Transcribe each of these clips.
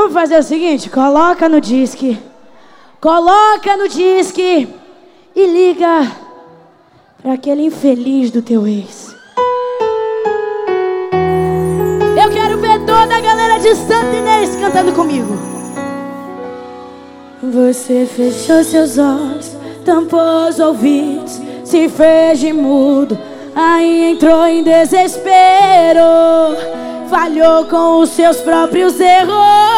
Vamos fazer o seguinte, coloca no disque e liga pra aquele infeliz do teu ex. Eu quero ver toda a galera de Santo Inês cantando comigo. Você fechou seus olhos, tampou os ouvidos, se fez de mudo, aí entrou em desespero, falhou com os seus próprios erros.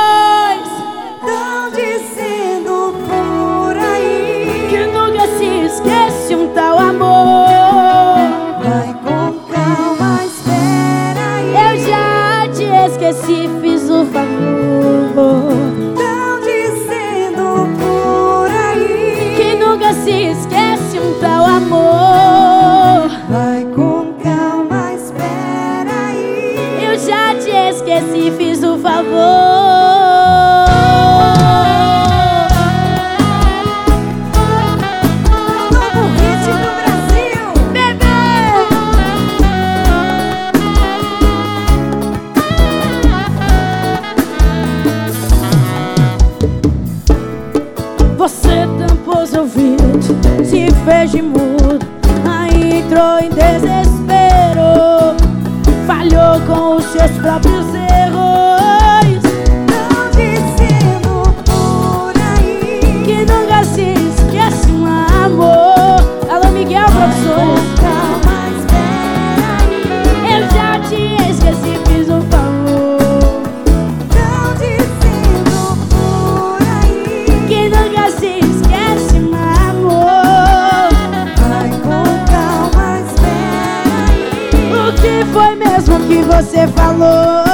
Tão dizendo por aí que nunca se esquece um tal amor. Vai com calma, espera aí. Eu já te esqueci, fiz o favor. Tão dizendo por aí que nunca se esquece um tal amor. Vai com calma, espera aí. Eu já te esqueci, fiz o favor. Novo hit do Brasil, Bebê! Você tampou os ouvidos, se fez de mudo, aí entrou em desespero, falhou com os seus próprios erros. tão dizendo por aí Que nunca se esquece um amor. Alô, Miguel, professor. calma, espera aí. Eu já te esqueci, fiz um favor. Tão dizendo por aí Que nunca se esquece um amor. vai com calma, espera aí. O que foi mesmo que você falou?